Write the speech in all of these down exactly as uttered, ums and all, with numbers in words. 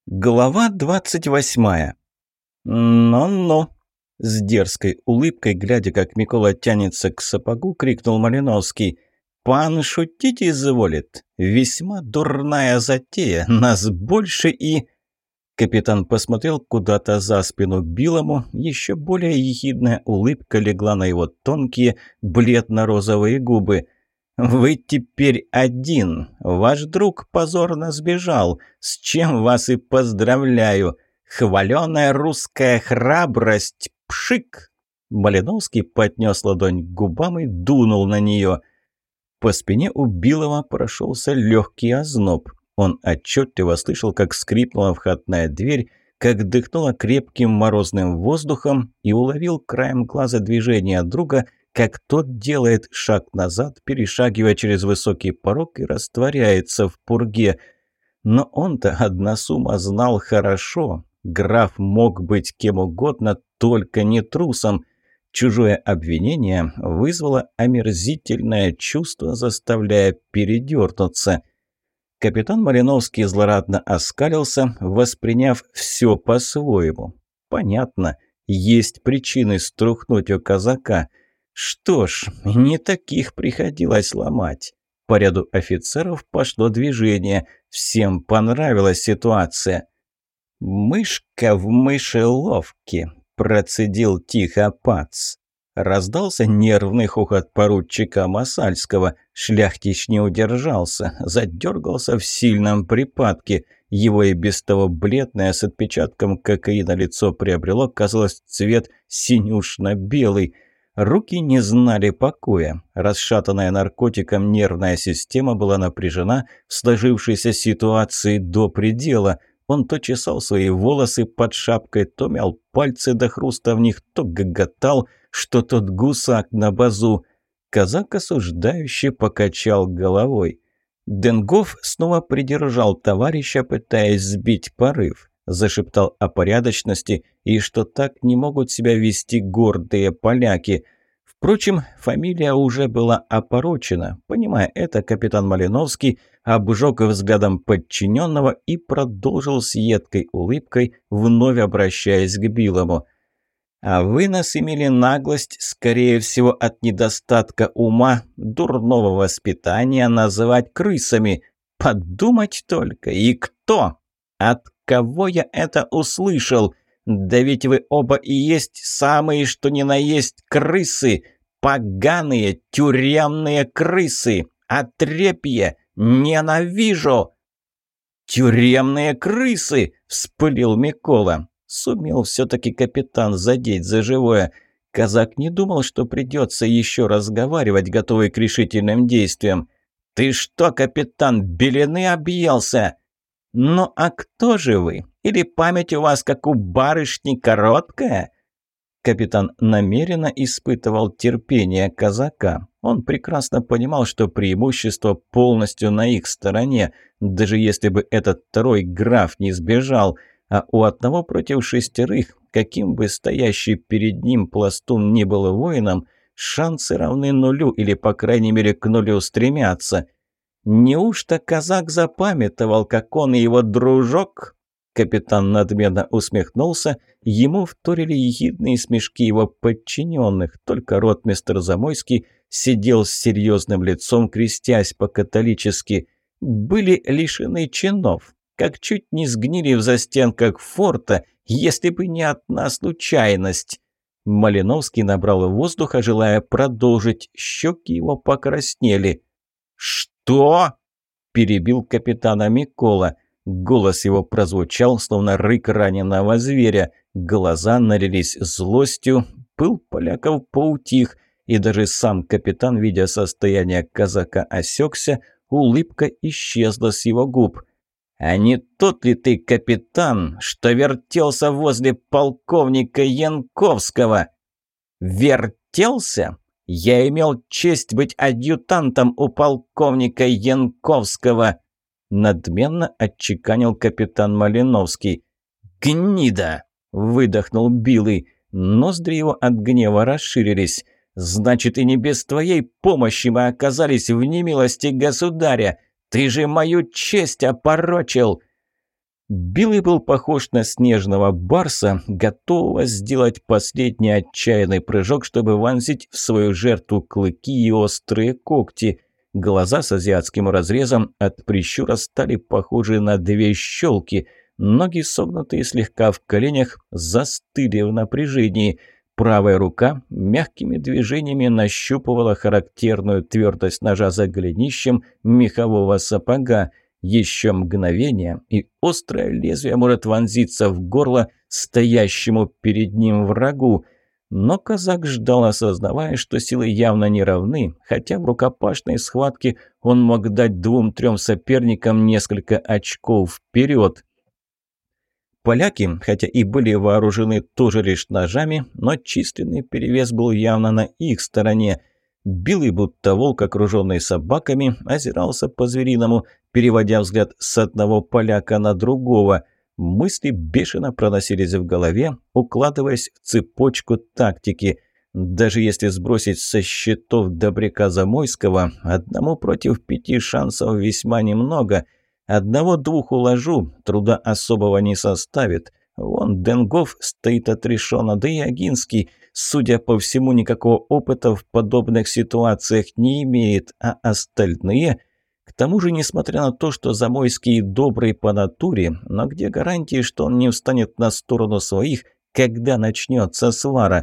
Глава двадцать восьмая. «Ну-ну!» С дерзкой улыбкой, глядя, как Микола тянется к сапогу, крикнул Малиновский. «Пан шутить изволит? Весьма дурная затея, нас больше и...» Капитан посмотрел куда-то за спину Билому, еще более ехидная улыбка легла на его тонкие бледно-розовые губы. «Вы теперь один. Ваш друг позорно сбежал, с чем вас и поздравляю. Хваленая русская храбрость! Пшик!» Малиновский поднес ладонь к губам и дунул на нее. По спине у Билова прошелся легкий озноб. Он отчетливо слышал, как скрипнула входная дверь, как дыхнула крепким морозным воздухом, и уловил краем глаза движение друга, как тот делает шаг назад, перешагивая через высокий порог и растворяется в пурге. Но он-то односума знал хорошо. Граф мог быть кем угодно, только не трусом. Чужое обвинение вызвало омерзительное чувство, заставляя передернуться. Капитан Малиновский злорадно оскалился, восприняв все по-своему. Понятно, есть причины струхнуть у казака. Что ж, не таких приходилось ломать. По ряду офицеров пошло движение. Всем понравилась ситуация. «Мышка в мышеловке», – процедил тихо Пац. Раздался нервный хохот поручика Масальского. Шляхтич не удержался, задергался в сильном припадке. Его и без того бледное с отпечатком кокаина лицо приобрело, казалось, цвет синюшно-белый. Руки не знали покоя. Расшатанная наркотиком нервная система была напряжена в сложившейся ситуации до предела. Он то чесал свои волосы под шапкой, то мял пальцы до хруста в них, то гоготал, что тот гусак на базу. Казак осуждающе покачал головой. Денгоф снова придержал товарища, пытаясь сбить порыв. Зашептал о порядочности и что так не могут себя вести гордые поляки. Впрочем, фамилия уже была опорочена. Понимая это, капитан Малиновский обжег взглядом подчиненного и продолжил с едкой улыбкой, вновь обращаясь к Билому. «А вы нас имели наглость, скорее всего, от недостатка ума, дурного воспитания называть крысами. Подумать только, и кто? От кого я это услышал? Да ведь вы оба и есть самые, что ни на есть, крысы, поганые тюремные крысы, отрепье, ненавижу!» «Тюремные крысы!» – вспылил Микола. Сумел все-таки капитан задеть за живое. Казак не думал, что придется еще разговаривать, готовый к решительным действиям. «Ты что, капитан, белины объелся?» «Ну а кто же вы? Или память у вас, как у барышни, короткая?» Капитан намеренно испытывал терпение казака. Он прекрасно понимал, что преимущество полностью на их стороне, даже если бы этот второй граф не сбежал. А у одного против шестерых, каким бы стоящий перед ним пластун ни был воином, шансы равны нулю или, по крайней мере, к нулю стремятся. Неужто казак запамятовал, как он и его дружок? Капитан надменно усмехнулся, ему вторили ехидные смешки его подчиненных, только ротмистр Замойский сидел с серьезным лицом, крестясь по-католически. Были лишены чинов, как чуть не сгнили в застенках форта, если бы не одна случайность. Малиновский набрал воздуха, желая продолжить, щеки его покраснели. «Что?» – перебил капитана Микола. Голос его прозвучал, словно рык раненого зверя. Глаза налились злостью, пыл поляков поутих, и даже сам капитан, видя состояние казака, осекся, улыбка исчезла с его губ. «А не тот ли ты, капитан, что вертелся возле полковника Янковского?» «Вертелся? Я имел честь быть адъютантом у полковника Янковского», надменно отчеканил капитан Малиновский. «Гнида!» – выдохнул Билый. Ноздри его от гнева расширились. «Значит, и не без твоей помощи мы оказались в немилости государя. Ты же мою честь опорочил!» Билый был похож на снежного барса, готового сделать последний отчаянный прыжок, чтобы вонзить в свою жертву клыки и острые когти. Глаза с азиатским разрезом от прищура стали похожи на две щелки. Ноги, согнутые слегка в коленях, застыли в напряжении. Правая рука мягкими движениями нащупывала характерную твердость ножа за голенищем мехового сапога. Еще мгновение, и острое лезвие может вонзиться в горло стоящему перед ним врагу. Но казак ждал, осознавая, что силы явно не равны, хотя в рукопашной схватке он мог дать двум-трем соперникам несколько очков вперед. Поляки, хотя и были вооружены тоже лишь ножами, но численный перевес был явно на их стороне. Билый, будто волк, окруженный собаками, озирался по-звериному, переводя взгляд с одного поляка на другого. Мысли бешено проносились в голове, укладываясь в цепочку тактики. Даже если сбросить со счетов добряка Замойского, одному против пяти шансов весьма немного. Одного-двух уложу, труда особого не составит. Вон Денгоф стоит отрешенно, да и Агинский, судя по всему, никакого опыта в подобных ситуациях не имеет, а остальные... К тому же, несмотря на то, что Замойский добрый по натуре, но где гарантии, что он не встанет на сторону своих, когда начнется свара?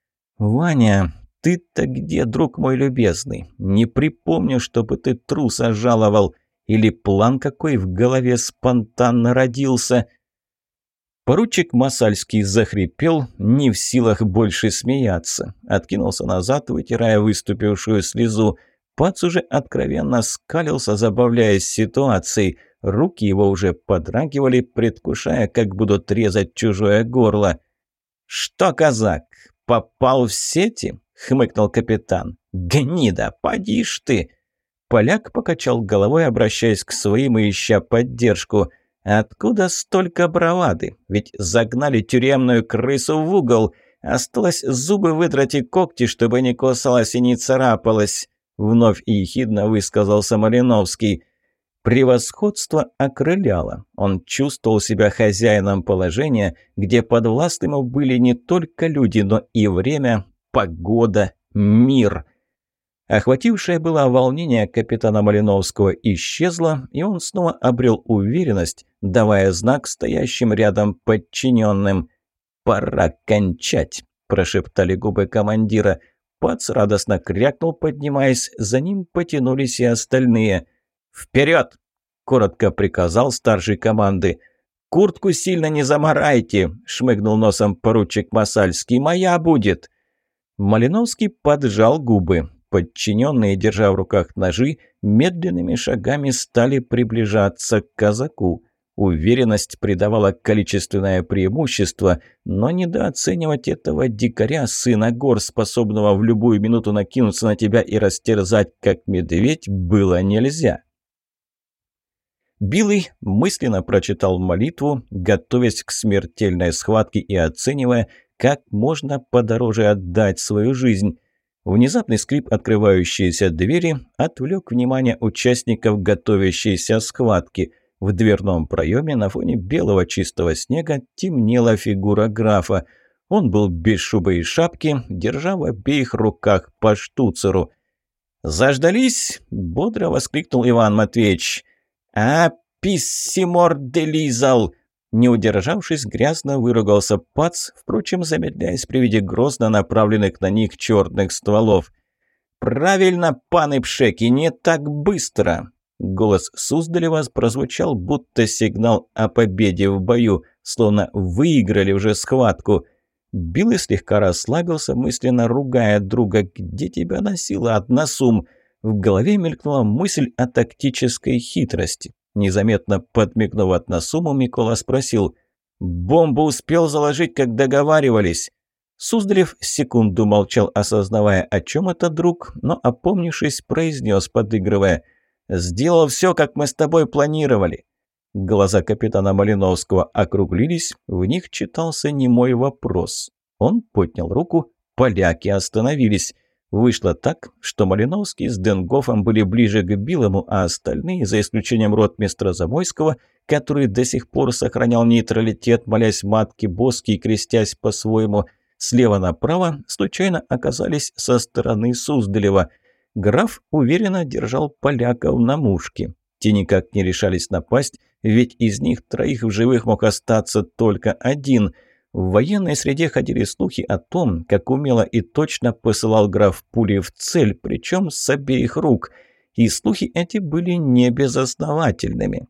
«Ваня, ты-то где, друг мой любезный? Не припомню, чтобы ты труса жаловал. Или план какой в голове спонтанно родился?» Поручик Масальский захрипел, не в силах больше смеяться. Откинулся назад, вытирая выступившую слезу. Пац уже откровенно скалился, забавляясь ситуацией. Руки его уже подрагивали, предвкушая, как будут резать чужое горло. «Что, казак, попал в сети?» — хмыкнул капитан. «Гнида, поди ж ты!» Поляк покачал головой, обращаясь к своим и ища поддержку. «Откуда столько бравады? Ведь загнали тюремную крысу в угол. Осталось зубы выдрать и когти, чтобы не кусалась и не царапалась». Вновь и ехидно высказался Малиновский. Превосходство окрыляло. Он чувствовал себя хозяином положения, где подвластны ему были не только люди, но и время, погода, мир. Охватившее было волнение капитана Малиновского исчезло, и он снова обрел уверенность, давая знак стоящим рядом подчиненным. «Пора кончать», – прошептали губы командира. Пац радостно крякнул, поднимаясь, за ним потянулись и остальные. «Вперед!» – коротко приказал старший команды. «Куртку сильно не замарайте!» – шмыгнул носом поручик Масальский. «Моя будет!» Малиновский поджал губы. Подчиненные, держа в руках ножи, медленными шагами стали приближаться к казаку. Уверенность придавала количественное преимущество, но недооценивать этого дикаря, сына гор, способного в любую минуту накинуться на тебя и растерзать, как медведь, было нельзя. Билый мысленно прочитал молитву, готовясь к смертельной схватке и оценивая, как можно подороже отдать свою жизнь. Внезапный скрип открывающейся двери отвлек внимание участников готовящейся схватки. В дверном проеме на фоне белого чистого снега темнела фигура графа. Он был без шубы и шапки, держа в обеих руках по штуцеру. «Заждались?» – бодро воскликнул Иван Матвеевич. «А, писсимор делизал!» Не удержавшись, грязно выругался Пац, впрочем, замедляясь при виде грозно направленных на них черных стволов. «Правильно, паны пшеки, не так быстро!» Голос Суздалева прозвучал, будто сигнал о победе в бою, словно выиграли уже схватку. Билый слегка расслабился, мысленно ругая друга. «Где тебя носила, односум?» В голове мелькнула мысль о тактической хитрости. Незаметно подмигнув односуму, Микола спросил: «Бомбу успел заложить, как договаривались?» Суздалев секунду молчал, осознавая, о чем это друг, но, опомнившись, произнес, подыгрывая: «Сделал все, как мы с тобой планировали». Глаза капитана Малиновского округлились, в них читался немой вопрос. Он поднял руку, поляки остановились. Вышло так, что Малиновский с Денгофом были ближе к Билому, а остальные, за исключением ротмистра Замойского, который до сих пор сохранял нейтралитет, молясь матке Боски и крестясь по-своему, слева направо случайно оказались со стороны Суздалева. Граф уверенно держал поляков на мушке. Те никак не решались напасть, ведь из них троих в живых мог остаться только один. В военной среде ходили слухи о том, как умело и точно посылал граф пули в цель, причем с обеих рук. И слухи эти были не безосновательными.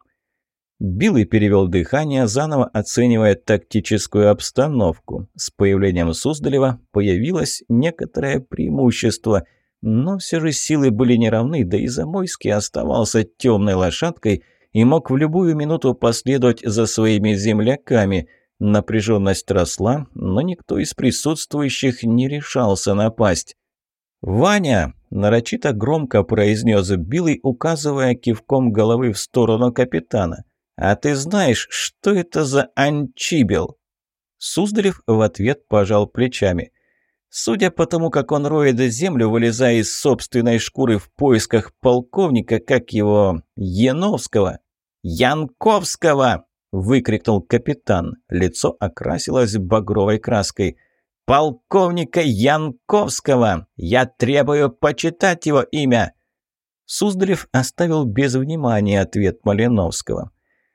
Билый перевел дыхание, заново оценивая тактическую обстановку. С появлением Суздалева появилось некоторое преимущество, но все же силы были неравны, да и Замойский оставался темной лошадкой и мог в любую минуту последовать за своими земляками. Напряженность росла, но никто из присутствующих не решался напасть. «Ваня!» – нарочито громко произнес Билый, указывая кивком головы в сторону капитана. «А ты знаешь, что это за анчибел?» Суздалев в ответ пожал плечами. «Судя по тому, как он роет землю, вылезая из собственной шкуры в поисках полковника, как его... Яновского...» «Янковского!» – выкрикнул капитан. Лицо окрасилось багровой краской. «Полковника Янковского! Я требую почитать его имя!» Суздалев оставил без внимания ответ Малиновского.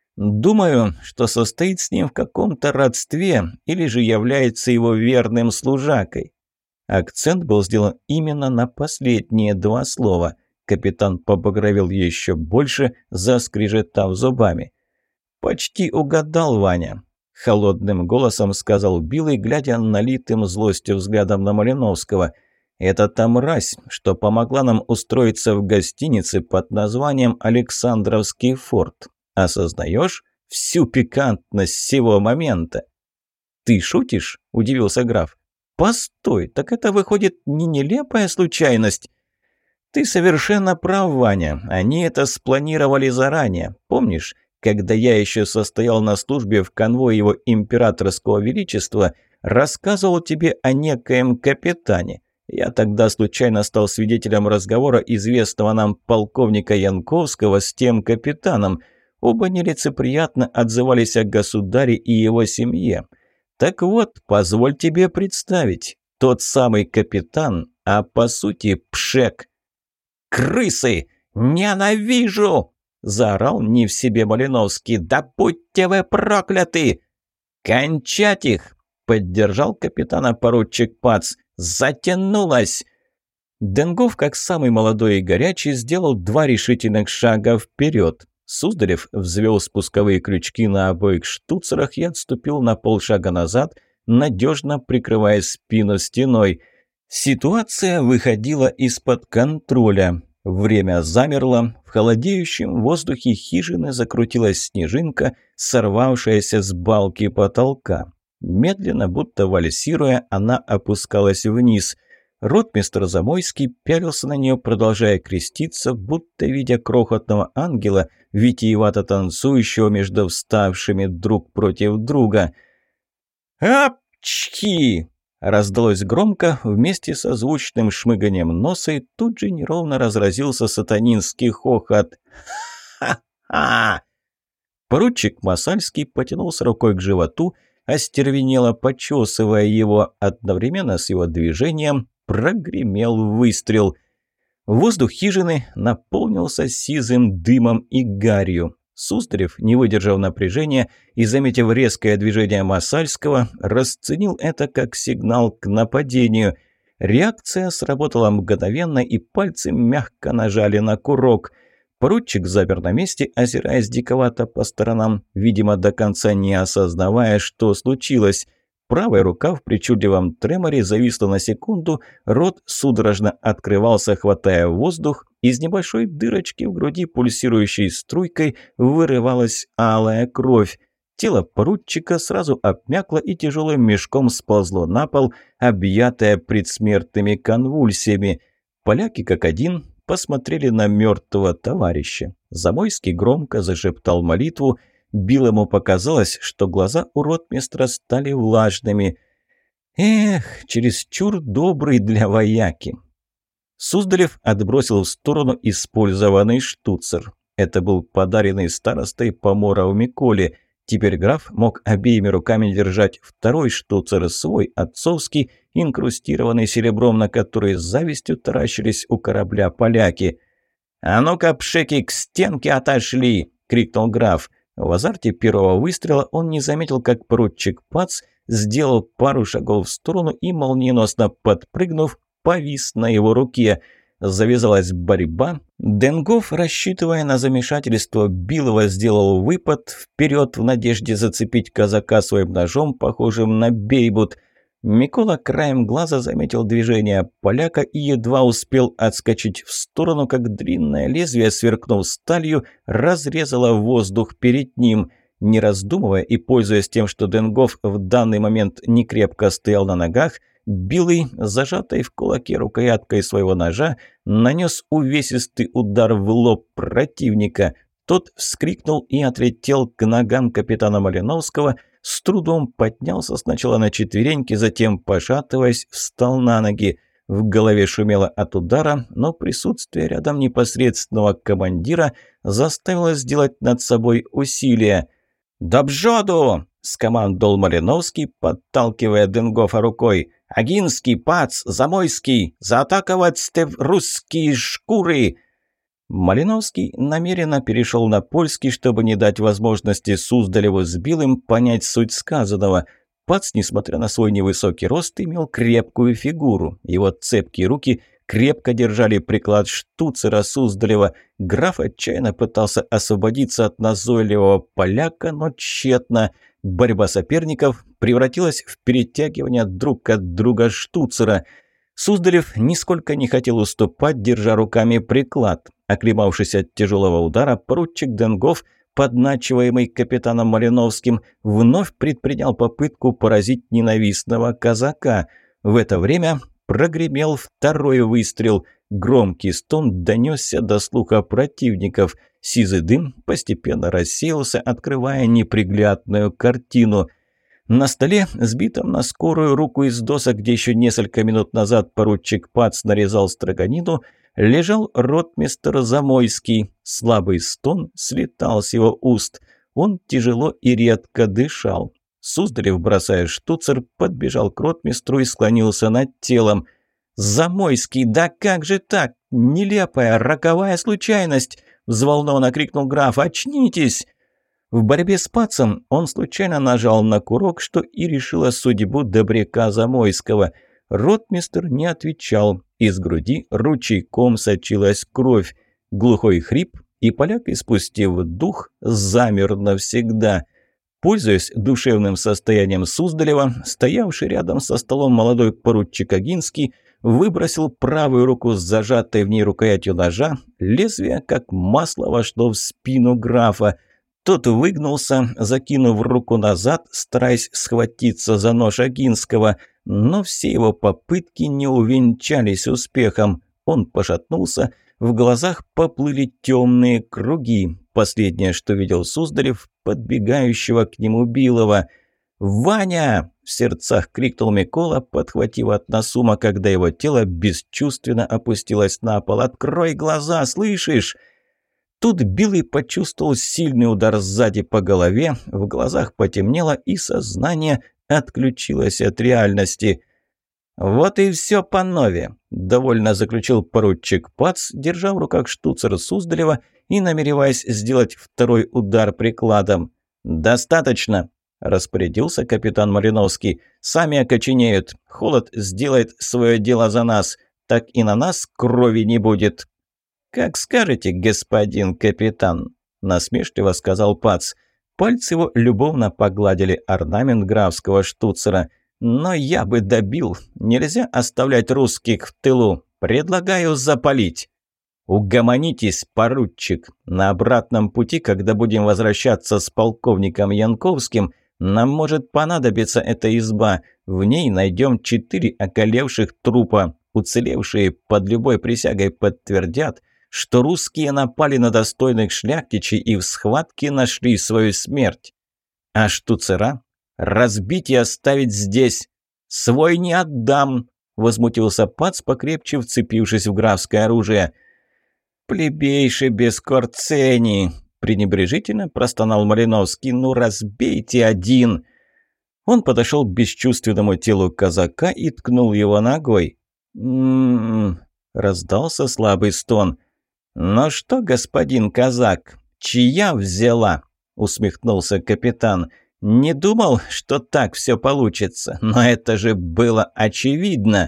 «Думаю, что состоит с ним в каком-то родстве или же является его верным служакой». Акцент был сделан именно на последние два слова. Капитан побагровел еще больше, заскрежетав зубами. «Почти угадал, Ваня», – холодным голосом сказал Билый, глядя налитым злостью взглядом на Малиновского. «Это та мразь, что помогла нам устроиться в гостинице под названием «Александровский форт». Осознаешь всю пикантность сего момента?» «Ты шутишь?» – удивился граф. «Постой, так это выходит не нелепая случайность?» «Ты совершенно прав, Ваня. Они это спланировали заранее. Помнишь, когда я еще состоял на службе в конвое его императорского величества, рассказывал тебе о некоем капитане? Я тогда случайно стал свидетелем разговора известного нам полковника Янковского с тем капитаном. Оба нелицеприятно отзывались о государе и его семье. Так вот, позволь тебе представить, тот самый капитан, а по сути пшек». «Крысы! Ненавижу!» – заорал не в себе Малиновский. «Да будьте вы прокляты!» «Кончать их!» – поддержал капитана поручик Пац. «Затянулось!» Денгоф, как самый молодой и горячий, сделал два решительных шага вперед. Суздалев взвел спусковые крючки на обоих штуцерах и отступил на полшага назад, надежно прикрывая спину стеной. Ситуация выходила из-под контроля. Время замерло, в холодеющем воздухе хижины закрутилась снежинка, сорвавшаяся с балки потолка. Медленно, будто вальсируя, она опускалась вниз. Ротмистр Замойский пялился на нее, продолжая креститься, будто видя крохотного ангела, витиевато танцующего между вставшими друг против друга. «Апчхи!» раздалось громко, вместе со звучным шмыганием носа, и тут же неровно разразился сатанинский хохот. «Ха-ха!» Поручик Масальский потянулся рукой к животу, остервенело почесывая его. Одновременно с его движением прогремел выстрел. Воздух хижины наполнился сизым дымом и гарью. Суздалев, не выдержав напряжения и заметив резкое движение Масальского, расценил это как сигнал к нападению. Реакция сработала мгновенно, и пальцы мягко нажали на курок. Поручик замер на месте, озираясь диковато по сторонам, видимо, до конца не осознавая, что случилось. Правая рука в причудливом треморе зависла на секунду, рот судорожно открывался, хватая воздух, из небольшой дырочки в груди, пульсирующей струйкой, вырывалась алая кровь. Тело поручика сразу обмякло и тяжелым мешком сползло на пол, объятое предсмертными конвульсиями. Поляки, как один, посмотрели на мертвого товарища. Замойский громко зашептал молитву. Билому показалось, что глаза у ротмистра стали влажными. Эх, чересчур добрый для вояки. Суздалев отбросил в сторону использованный штуцер. Это был подаренный старостой Поморову Миколе. Теперь граф мог обеими руками держать второй штуцер, свой отцовский, инкрустированный серебром, на который с завистью таращились у корабля поляки. «А ну-ка, пшеки, к стенке отошли!» — крикнул граф. В азарте первого выстрела он не заметил, как поручик Пац сделал пару шагов в сторону и, молниеносно подпрыгнув, повис на его руке. Завязалась борьба. Денгоф, рассчитывая на замешательство Билова, сделал выпад вперед в надежде зацепить казака своим ножом, похожим на бейбут. Микола краем глаза заметил движение поляка и едва успел отскочить в сторону, как длинное лезвие, сверкнув сталью, разрезало воздух перед ним. Не раздумывая и пользуясь тем, что Денгоф в данный момент не крепко стоял на ногах, Билый, зажатой в кулаке рукояткой своего ножа, нанес увесистый удар в лоб противника. Тот вскрикнул и отлетел к ногам капитана Малиновского, с трудом поднялся сначала на четвереньки, затем, пошатываясь, встал на ноги. В голове шумело от удара, но присутствие рядом непосредственного командира заставило сделать над собой усилие. «Да бжоду!» – скомандовал Малиновский, подталкивая Денгофа рукой. «Агинский, Пац, Замойский! Заатаковать стев русские шкуры!» Малиновский намеренно перешел на польский, чтобы не дать возможности Суздалеву с Билым понять суть сказанного. Пац, несмотря на свой невысокий рост, имел крепкую фигуру. Его цепкие руки крепко держали приклад штуцера Суздалева. Граф отчаянно пытался освободиться от назойливого поляка, но тщетно. Борьба соперников превратилась в перетягивание друг от друга штуцера. Суздалев нисколько не хотел уступать, держа руками приклад. Оклемавшись от тяжелого удара, поручик Денгоф, подначиваемый капитаном Малиновским, вновь предпринял попытку поразить ненавистного казака. В это время прогремел второй выстрел. Громкий стон донесся до слуха противников. Сизый дым постепенно рассеялся, открывая неприглядную картину. На столе, сбитом на скорую руку из досок, где еще несколько минут назад поручик Пац нарезал строганину, лежал ротмистр Замойский. Слабый стон слетал с его уст. Он тяжело и редко дышал. Суздалев, бросая штуцер, подбежал к ротмистру и склонился над телом. «Замойский, да как же так? Нелепая, роковая случайность!» – взволнованно крикнул граф. «Очнитесь!» В борьбе с Пацем он случайно нажал на курок, что и решило судьбу добряка Замойского. Ротмистр не отвечал. Из груди ручейком сочилась кровь. Глухой хрип, и поляк, испустив дух, замер навсегда. Пользуясь душевным состоянием Суздалева, стоявший рядом со столом молодой поручик Агинский выбросил правую руку с зажатой в ней рукоятью ножа. Лезвие, как масло, вошло в спину графа. Тот выгнулся, закинув руку назад, стараясь схватиться за нож Агинского, но все его попытки не увенчались успехом. Он пошатнулся, в глазах поплыли темные круги. Последнее, что видел Суздалев, подбегающего к нему Билова. «Ваня!» – в сердцах крикнул Микола, подхватив от Насума, когда его тело бесчувственно опустилось на пол. «Открой глаза, слышишь?» Тут Билый почувствовал сильный удар сзади по голове, в глазах потемнело, и сознание отключилось от реальности. «Вот и все по нове», – довольно заключил поручик Пац, держа в руках штуцер Суздалева и намереваясь сделать второй удар прикладом. «Достаточно», – распорядился капитан Малиновский. «Сами окоченеют. Холод сделает свое дело за нас. Так и на нас крови не будет». «Как скажете, господин капитан», – насмешливо сказал Пац. Пальцы его любовно погладили орнамент графского штуцера. «Но я бы добил. Нельзя оставлять русских в тылу. Предлагаю запалить». «Угомонитесь, поручик. На обратном пути, когда будем возвращаться с полковником Янковским, нам может понадобиться эта изба. В ней найдем четыре околевших трупа. Уцелевшие под любой присягой подтвердят, что русские напали на достойных шляхтичей и в схватке нашли свою смерть. А штуцера разбить и оставить здесь. Свой не отдам», – возмутился Пац, покрепче вцепившись в графское оружие. «Плебейши без корцени!» – пренебрежительно простонал Малиновский. «Ну разбейте один!» Он подошел к бесчувственному телу казака и ткнул его ногой. «М-м-м!» – раздался слабый стон. «Ну что, господин казак, чья взяла?» – усмехнулся капитан. «Не думал, что так все получится, но это же было очевидно!»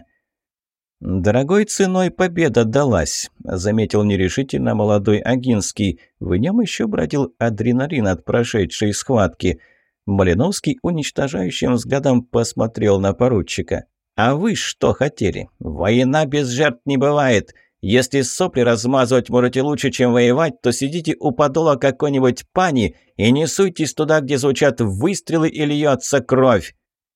«Дорогой ценой победа далась», – заметил нерешительно молодой Агинский. В нем еще бродил адреналин от прошедшей схватки. Малиновский уничтожающим взглядом посмотрел на поручика. «А вы что хотели? Война без жертв не бывает. Если сопли размазывать можете лучше, чем воевать, то сидите у подола какой-нибудь пани и не суйтесь туда, где звучат выстрелы и льется кровь.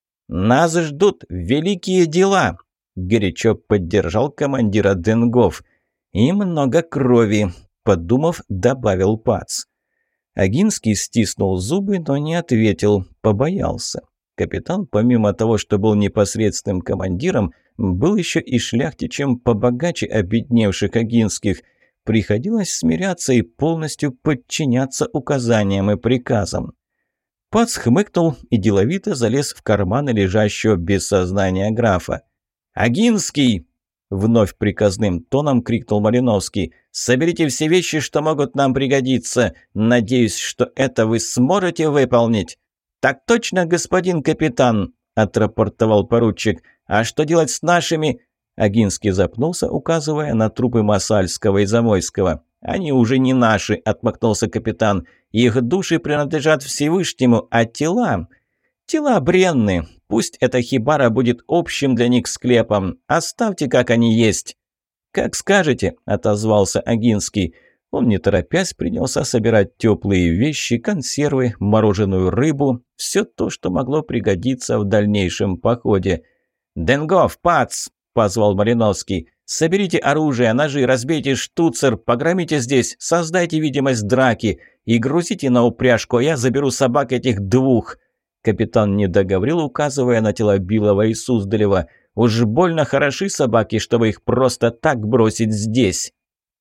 Нас ждут великие дела», – горячо поддержал командира Денгоф. «И много крови», – подумав, добавил Пац. Агинский стиснул зубы, но не ответил, побоялся. Капитан, помимо того, что был непосредственным командиром, был еще и шляхтичем побогаче обедневших Агинских. Приходилось смиряться и полностью подчиняться указаниям и приказам. Пац хмыкнул и деловито залез в карманы лежащего без сознания графа. «Агинский!» – вновь приказным тоном крикнул Малиновский. «Соберите все вещи, что могут нам пригодиться. Надеюсь, что это вы сможете выполнить». «Так точно, господин капитан!» – отрапортовал поручик. «А что делать с нашими?» Агинский запнулся, указывая на трупы Масальского и Замойского. «Они уже не наши», – отмахнулся капитан. «Их души принадлежат Всевышнему, а тела...» «Тела бренны. Пусть эта хибара будет общим для них склепом. Оставьте, как они есть». «Как скажете», – отозвался Агинский. Он, не торопясь, принялся собирать теплые вещи, консервы, мороженую рыбу, все то, что могло пригодиться в дальнейшем походе. «Денгоф, Пац!» – позвал Малиновский. «Соберите оружие, ножи, разбейте штуцер, погромите здесь, создайте видимость драки и грузите на упряжку, а я заберу собак этих двух». Капитан не договорил, указывая на тела Билова и Суздалева. «Уж больно хороши собаки, чтобы их просто так бросить здесь».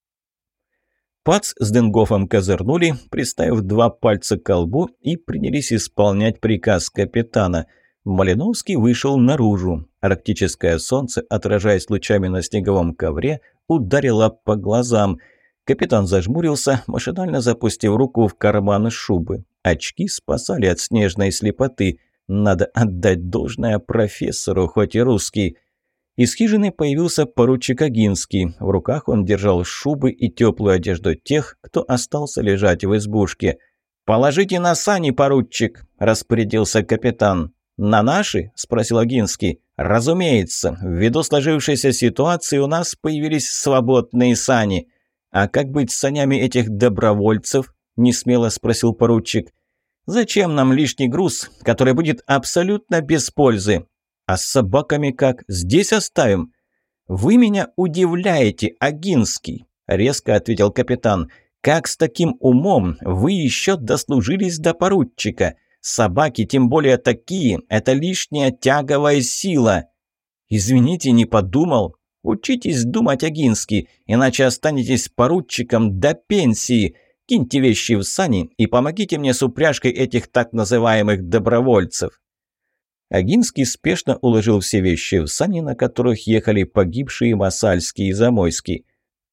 Пац с Денгофом козырнули, приставив два пальца к колбу, и принялись исполнять приказ капитана. Малиновский вышел наружу. Арктическое солнце, отражаясь лучами на снеговом ковре, ударило по глазам. Капитан зажмурился, машинально запустив руку в карман шубы. Очки спасали от снежной слепоты. Надо отдать должное профессору, хоть и русский. Из хижины появился поручик Агинский. В руках он держал шубы и теплую одежду тех, кто остался лежать в избушке. «Положите на сани, поручик!» – распорядился капитан. «На наши?» – спросил Агинский. «Разумеется. Ввиду сложившейся ситуации у нас появились свободные сани. А как быть с санями этих добровольцев?» – несмело спросил поручик. «Зачем нам лишний груз, который будет абсолютно без пользы? А с собаками как? Здесь оставим?» «Вы меня удивляете, Агинский», – резко ответил капитан. «Как с таким умом вы еще дослужились до поручика? Собаки, тем более такие, это лишняя тяговая сила». «Извините, не подумал». «Учитесь думать, Агинский, иначе останетесь поручиком до пенсии. Киньте вещи в сани и помогите мне с упряжкой этих так называемых добровольцев». Агинский спешно уложил все вещи в сани, на которых ехали погибшие Масальский и Замойский.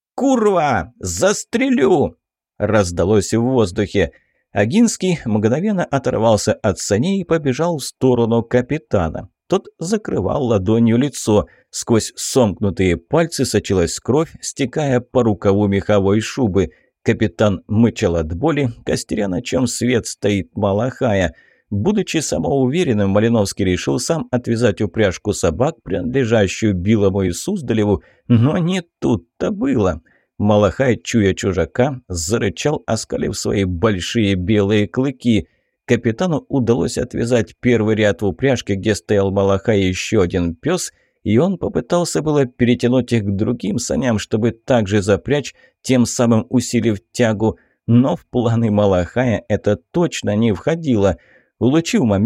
«Курва! Застрелю!» – раздалось в воздухе. Агинский мгновенно оторвался от саней и побежал в сторону капитана. Тот закрывал ладонью лицо. Сквозь сомкнутые пальцы сочилась кровь, стекая по рукаву меховой шубы. Капитан мычал от боли, костеря, на чем свет стоит Малахая. Будучи самоуверенным, Малиновский решил сам отвязать упряжку собак, принадлежащую Билому и Суздалеву, но не тут-то было. Малахай, чуя чужака, зарычал, оскалив свои большие белые клыки. Капитану удалось отвязать первый ряд в упряжке, где стоял Малахай и еще один пес, и он попытался было перетянуть их к другим саням, чтобы также запрячь, тем самым усилив тягу, но в планы Малахая это точно не входило. Улучив момент,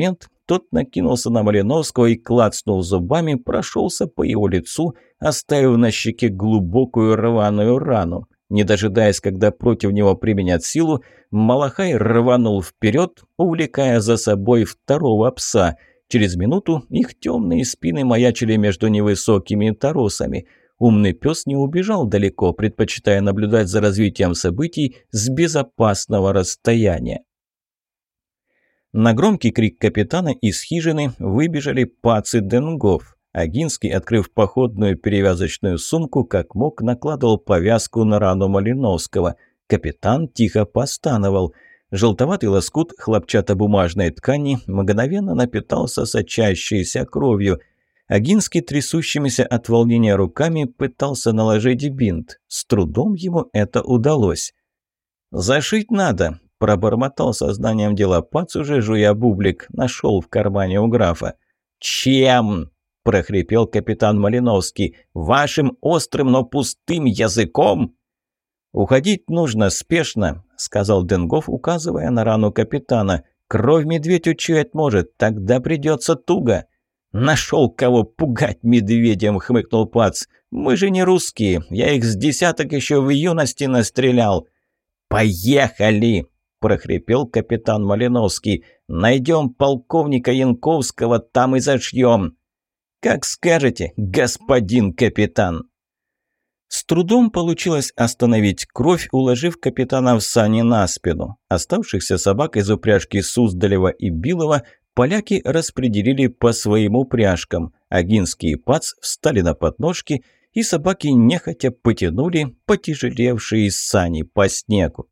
тот накинулся на Малиновского и, клацнув зубами, прошелся по его лицу, оставив на щеке глубокую рваную рану. Не дожидаясь, когда против него применят силу, Малахай рванул вперед, увлекая за собой второго пса. Через минуту их темные спины маячили между невысокими торосами. Умный пес не убежал далеко, предпочитая наблюдать за развитием событий с безопасного расстояния. На громкий крик капитана из хижины выбежали пацы Денгов. Агинский, открыв походную перевязочную сумку, как мог, накладывал повязку на рану Малиновского. Капитан тихо постановал. Желтоватый лоскут хлопчатобумажной ткани мгновенно напитался сочащейся кровью. Агинский, трясущимися от волнения руками, пытался наложить бинт. С трудом ему это удалось. «Зашить надо», – пробормотал сознанием дела пац, уже жуя бублик, нашел в кармане у графа. «Чем?» – прохрипел капитан Малиновский. «Вашим острым, но пустым языком?» «Уходить нужно спешно», – сказал Денгов, указывая на рану капитана. «Кровь медведь учуять может, тогда придется туго». «Нашел кого пугать медведем», – хмыкнул пац. «Мы же не русские, я их с десяток еще в юности настрелял». «Поехали!» – прохрипел капитан Малиновский. «Найдем полковника Янковского, там и зашьем». «Как скажете, господин капитан». С трудом получилось остановить кровь, уложив капитана в сани на спину. Оставшихся собак из упряжки Суздалева и Билова поляки распределили по своим упряжкам. Агинский и пац встали на подножки, и собаки нехотя потянули потяжелевшие сани по снегу.